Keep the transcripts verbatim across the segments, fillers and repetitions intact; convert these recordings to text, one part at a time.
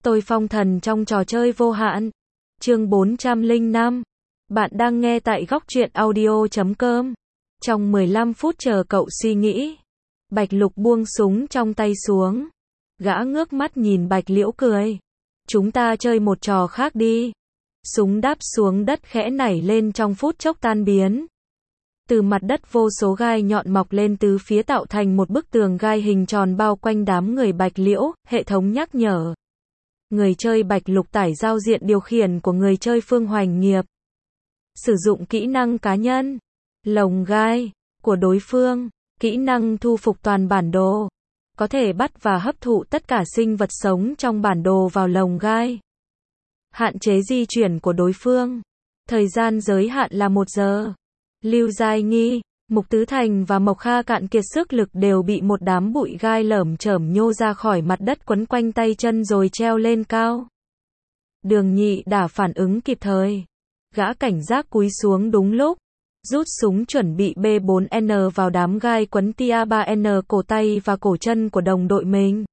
Tôi phong thần trong trò chơi vô hạn. Chương bốn trăm lẻ năm. Bạn đang nghe tại góc truyện audio chấm com. Trong mười lăm phút chờ cậu suy nghĩ, Bạch Lục buông súng trong tay xuống. Gã ngước mắt nhìn Bạch Liễu cười. Chúng ta chơi một trò khác đi. Súng đáp xuống đất khẽ nảy lên trong phút chốc tan biến. Từ mặt đất vô số gai nhọn mọc lên từ phía tạo thành một bức tường gai hình tròn bao quanh đám người Bạch Liễu, hệ thống nhắc nhở. Người chơi Bạch Lục tải giao diện điều khiển của người chơi Phương Hoành Nghiệp. Sử dụng kỹ năng cá nhân. Lồng gai của đối phương. Kỹ năng thu phục toàn bản đồ. Có thể bắt và hấp thụ tất cả sinh vật sống trong bản đồ vào lồng gai. Hạn chế di chuyển của đối phương. Thời gian giới hạn là một giờ. Lưu Giai Nghi, Mục Tứ Thành và Mộc Kha cạn kiệt sức lực đều bị một đám bụi gai lởm chởm nhô ra khỏi mặt đất quấn quanh tay chân rồi treo lên cao. Đường Nhị Đả phản ứng kịp thời. Gã cảnh giác cúi xuống đúng lúc. Rút súng chuẩn bị B bốn N vào đám gai quấn tia ba N cổ tay và cổ chân của đồng đội mình.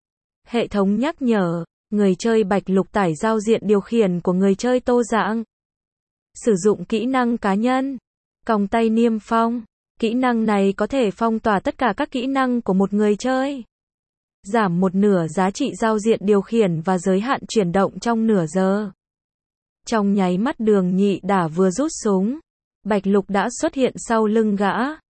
Hệ thống nhắc nhở, người chơi Bạch Lục tải giao diện điều khiển của người chơi Tô Dạng. Sử dụng kỹ năng cá nhân. Còng tay niêm phong. Kỹ năng này có thể phong tỏa tất cả các kỹ năng của một người chơi. Giảm một nửa giá trị giao diện điều khiển và giới hạn chuyển động trong nửa giờ. Trong nháy mắt Đường Nhị Đả vừa rút súng, Bạch Lục đã xuất hiện sau lưng gã.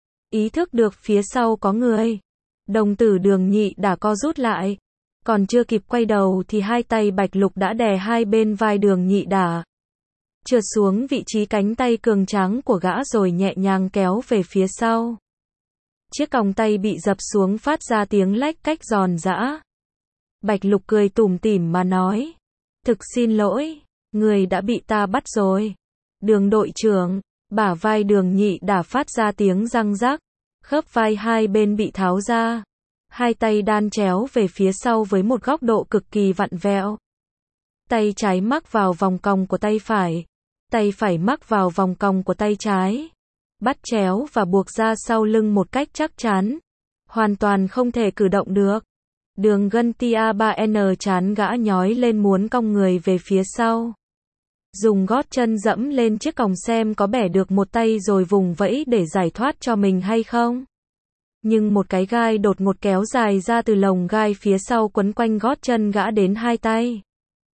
Ý thức được phía sau có người. Đồng tử Đường Nhị Đả co rút lại. Còn chưa kịp quay đầu thì hai tay Bạch Lục đã đè hai bên vai Đường Nhị Đả. Trượt xuống vị trí cánh tay cường tráng của gã rồi nhẹ nhàng kéo về phía sau. Chiếc còng tay bị dập xuống phát ra tiếng lách cách giòn giã. Bạch Lục cười tủm tỉm mà nói. Thực xin lỗi, người đã bị ta bắt rồi. Đường đội trưởng, bả vai Đường Nhị Đả phát ra tiếng răng rắc. Khớp vai hai bên bị tháo ra. Hai tay đan chéo về phía sau với một góc độ cực kỳ vặn vẹo. Tay trái mắc vào vòng còng của tay phải. Tay phải mắc vào vòng còng của tay trái. Bắt chéo và buộc ra sau lưng một cách chắc chắn. Hoàn toàn không thể cử động được. Đường gân tia ba N chán gã nhói lên muốn cong người về phía sau. Dùng gót chân dẫm lên chiếc còng xem có bẻ được một tay rồi vùng vẫy để giải thoát cho mình hay không. Nhưng một cái gai đột ngột kéo dài ra từ lồng gai phía sau quấn quanh gót chân gã đến hai tay.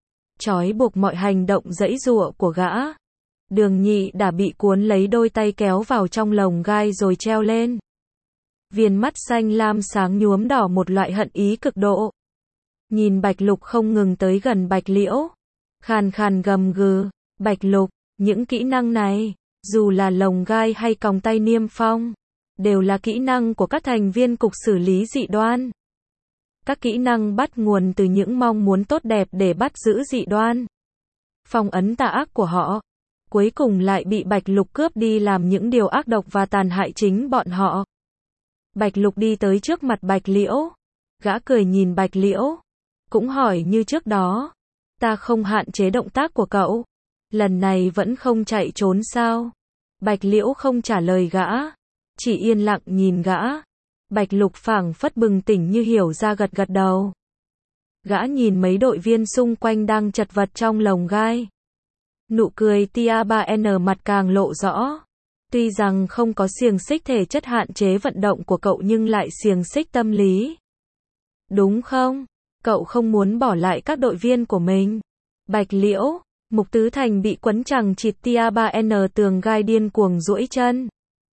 Trói buộc mọi hành động giãy giụa của gã. Đường Nhị Đả bị cuốn lấy đôi tay kéo vào trong lồng gai rồi treo lên. Viền mắt xanh lam sáng nhuốm đỏ một loại hận ý cực độ. Nhìn Bạch Lục không ngừng tới gần Bạch Liễu. Khàn khàn gầm gừ. Bạch Lục, những kỹ năng này, dù là lồng gai hay còng tay niêm phong, đều là kỹ năng của các thành viên cục xử lý dị đoan. Các kỹ năng bắt nguồn từ những mong muốn tốt đẹp để bắt giữ dị đoan. Phong ấn tà ác của họ. Cuối cùng lại bị Bạch Lục cướp đi làm những điều ác độc và tàn hại chính bọn họ. Bạch Lục đi tới trước mặt Bạch Liễu. Gã cười nhìn Bạch Liễu. Cũng hỏi như trước đó. Ta không hạn chế động tác của cậu. Lần này vẫn không chạy trốn sao? Bạch Liễu không trả lời gã. Chỉ yên lặng nhìn gã. Bạch Lục phảng phất bừng tỉnh như hiểu ra gật gật đầu. Gã nhìn mấy đội viên xung quanh đang chật vật trong lồng gai. Nụ cười tia ba N mặt càng lộ rõ. Tuy rằng không có xiềng xích thể chất hạn chế vận động của cậu nhưng lại xiềng xích tâm lý. Đúng không? Cậu không muốn bỏ lại các đội viên của mình. Bạch Liễu, Mục Tứ Thành bị quấn chằng chịt tia ba N tường gai điên cuồng duỗi chân.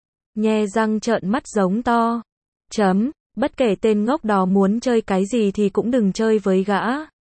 Nhe răng trợn mắt giống to. Chấm, bất kể tên ngốc đó muốn chơi cái gì thì cũng đừng chơi với gã.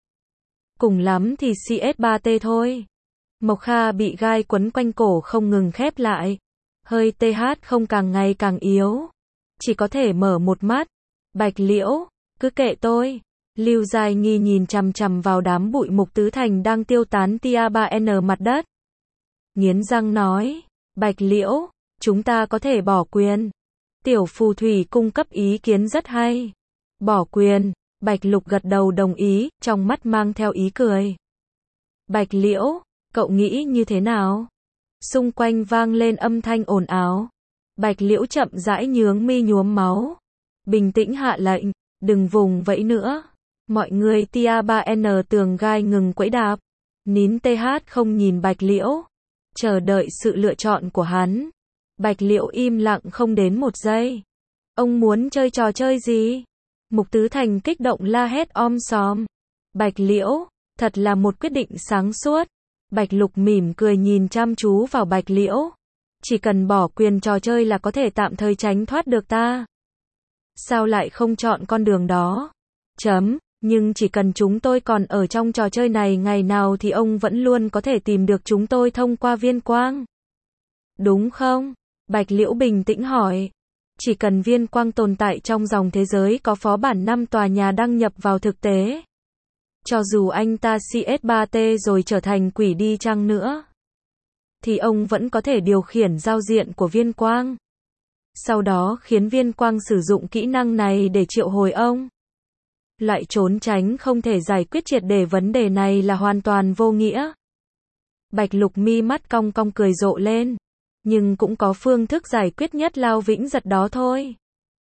Cùng lắm thì C S ba T thôi. Mộc Kha bị gai quấn quanh cổ không ngừng khép lại. Hơi T H không càng ngày càng yếu. Chỉ có thể mở một mắt. Bạch Liễu, cứ kệ tôi. Lưu Giai Nghi nhìn chằm chằm vào đám bụi Mục Tứ Thành đang tiêu tán tia ba N mặt đất. Nghiến răng nói. Bạch Liễu, chúng ta có thể bỏ quyền. Tiểu phù thủy cung cấp ý kiến rất hay. Bỏ quyền. Bạch Lục gật đầu đồng ý, trong mắt mang theo ý cười. Bạch Liễu, cậu nghĩ như thế nào? Xung quanh vang lên âm thanh ồn ào. Bạch Liễu chậm rãi nhướng mi nhuốm máu. Bình tĩnh hạ lệnh, đừng vùng vẫy nữa. Mọi người tia ba N tường gai ngừng quẫy đạp. Nín th không nhìn Bạch Liễu. Chờ đợi sự lựa chọn của hắn. Bạch Liễu im lặng không đến một giây. Ông muốn chơi trò chơi gì? Mục Tứ Thành kích động la hét om sòm. Bạch Liễu, thật là một quyết định sáng suốt. Bạch Lục mỉm cười nhìn chăm chú vào Bạch Liễu. Chỉ cần bỏ quyền trò chơi là có thể tạm thời tránh thoát được ta. Sao lại không chọn con đường đó? Chấm, nhưng chỉ cần chúng tôi còn ở trong trò chơi này ngày nào thì ông vẫn luôn có thể tìm được chúng tôi thông qua viên quang. Đúng không? Bạch Liễu bình tĩnh hỏi. Chỉ cần viên quang tồn tại trong dòng thế giới có phó bản năm tòa nhà đăng nhập vào thực tế. Cho dù anh ta C S ba T rồi trở thành quỷ đi chăng nữa, thì ông vẫn có thể điều khiển giao diện của viên quang. Sau đó khiến viên quang sử dụng kỹ năng này để triệu hồi ông. Loại trốn tránh không thể giải quyết triệt để vấn đề này là hoàn toàn vô nghĩa. Bạch Lục mi mắt cong cong cười rộ lên. Nhưng cũng có phương thức giải quyết nhất lao vĩnh giật đó thôi.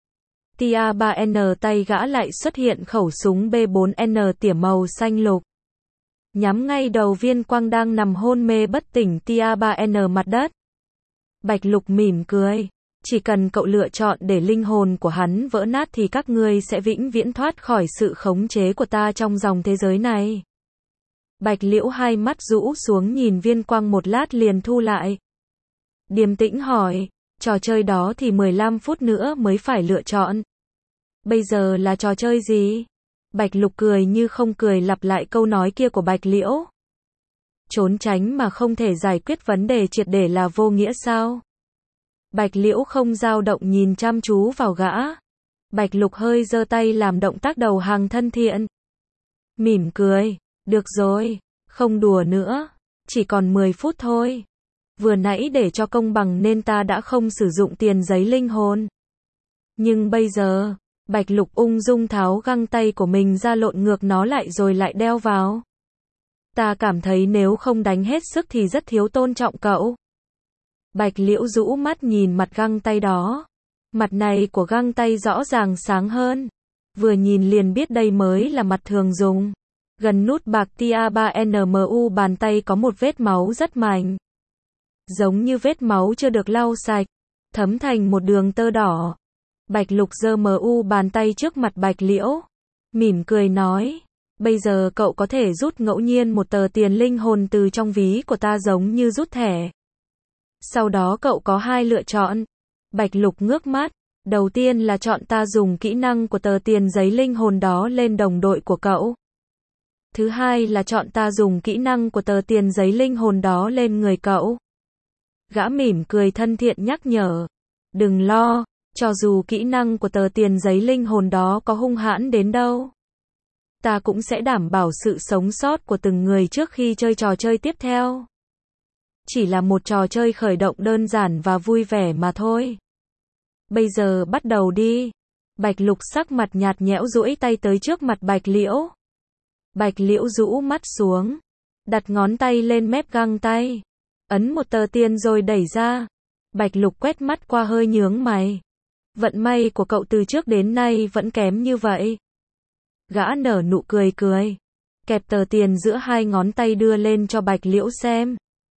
Tia ba N tay gã lại xuất hiện khẩu súng B bốn N tỉa màu xanh lục. Nhắm ngay đầu viên quang đang nằm hôn mê bất tỉnh Tia ba N mặt đất. Bạch Lục mỉm cười. Chỉ cần cậu lựa chọn để linh hồn của hắn vỡ nát thì các ngươi sẽ vĩnh viễn thoát khỏi sự khống chế của ta trong dòng thế giới này. Bạch Liễu hai mắt rũ xuống nhìn viên quang một lát liền thu lại. Điềm tĩnh hỏi, trò chơi đó thì mười lăm phút nữa mới phải lựa chọn. Bây giờ là trò chơi gì? Bạch Lục cười như không cười lặp lại câu nói kia của Bạch Liễu. Trốn tránh mà không thể giải quyết vấn đề triệt để là vô nghĩa sao? Bạch Liễu không dao động nhìn chăm chú vào gã. Bạch Lục hơi giơ tay làm động tác đầu hàng thân thiện. Mỉm cười, được rồi, không đùa nữa, chỉ còn mười phút thôi. Vừa nãy để cho công bằng nên ta đã không sử dụng tiền giấy linh hồn. Nhưng bây giờ, Bạch Lục ung dung tháo găng tay của mình ra lộn ngược nó lại rồi lại đeo vào. Ta cảm thấy nếu không đánh hết sức thì rất thiếu tôn trọng cậu. Bạch Liễu rũ mắt nhìn mặt găng tay đó. Mặt này của găng tay rõ ràng sáng hơn. Vừa nhìn liền biết đây mới là mặt thường dùng. Gần nút bạc tia ba N M U bàn tay có một vết máu rất mạnh. Giống như vết máu chưa được lau sạch, thấm thành một đường tơ đỏ. Bạch Lục giơ M U bàn tay trước mặt Bạch Liễu. Mỉm cười nói, bây giờ cậu có thể rút ngẫu nhiên một tờ tiền linh hồn từ trong ví của ta giống như rút thẻ. Sau đó cậu có hai lựa chọn. Bạch Lục ngước mắt. Đầu tiên là chọn ta dùng kỹ năng của tờ tiền giấy linh hồn đó lên đồng đội của cậu. Thứ hai là chọn ta dùng kỹ năng của tờ tiền giấy linh hồn đó lên người cậu. Gã mỉm cười thân thiện nhắc nhở. Đừng lo, cho dù kỹ năng của tờ tiền giấy linh hồn đó có hung hãn đến đâu, ta cũng sẽ đảm bảo sự sống sót của từng người trước khi chơi trò chơi tiếp theo. Chỉ là một trò chơi khởi động đơn giản và vui vẻ mà thôi. Bây giờ bắt đầu đi. Bạch Lục sắc mặt nhạt nhẽo duỗi tay tới trước mặt Bạch Liễu. Bạch Liễu rũ mắt xuống, đặt ngón tay lên mép găng tay, ấn một tờ tiền rồi đẩy ra. Bạch Lục quét mắt qua hơi nhướng mày. Vận may của cậu từ trước đến nay vẫn kém như vậy. Gã nở nụ cười cười, kẹp tờ tiền giữa hai ngón tay đưa lên cho Bạch Liễu xem.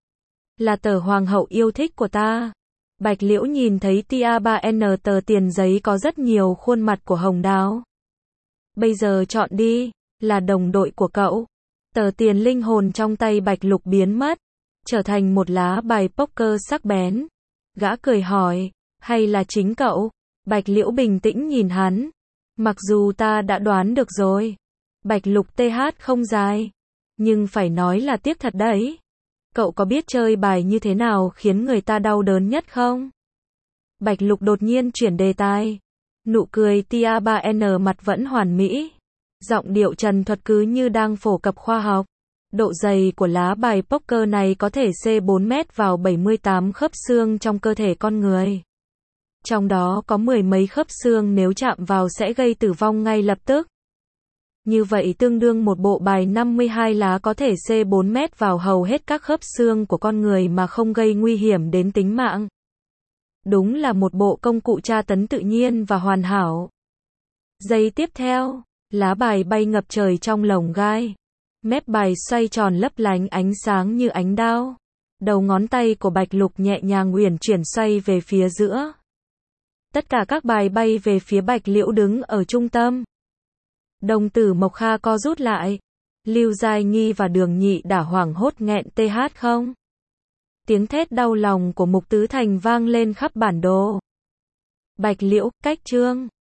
Là tờ hoàng hậu yêu thích của ta. Bạch Liễu nhìn thấy tia ba N tờ tiền giấy có rất nhiều khuôn mặt của Hồng Đào. Bây giờ chọn đi, là đồng đội của cậu. Tờ tiền linh hồn trong tay Bạch Lục biến mất, trở thành một lá bài poker sắc bén. Gã cười hỏi, hay là chính cậu? Bạch Liễu bình tĩnh nhìn hắn. Mặc dù ta đã đoán được rồi. Bạch Lục th không dài. Nhưng phải nói là tiếc thật đấy. Cậu có biết chơi bài như thế nào khiến người ta đau đớn nhất không? Bạch Lục đột nhiên chuyển đề tài. Nụ cười tia ba N mặt vẫn hoàn mỹ. Giọng điệu trần thuật cứ như đang phổ cập khoa học. Độ dày của lá bài poker này có thể C bốn mét vào bảy mươi tám khớp xương trong cơ thể con người. Trong đó có mười mấy khớp xương nếu chạm vào sẽ gây tử vong ngay lập tức. Như vậy tương đương một bộ bài năm mươi hai lá có thể C bốn mét vào hầu hết các khớp xương của con người mà không gây nguy hiểm đến tính mạng. Đúng là một bộ công cụ tra tấn tự nhiên và hoàn hảo. Giây tiếp theo, Lá bài bay ngập trời trong lồng gai. Mép bài xoay tròn lấp lánh ánh sáng như ánh đao. Đầu ngón tay của Bạch Lục nhẹ nhàng uyển chuyển xoay về phía giữa. Tất cả các bài bay về phía Bạch Liễu đứng ở trung tâm. Đồng tử Mộc Kha co rút lại. Lưu Giai Nghi và Đường Nhị đã hoảng hốt nghẹn tê hát không. Tiếng thét đau lòng của Mục Tứ Thành vang lên khắp bản đồ. Bạch Liễu, cách trương.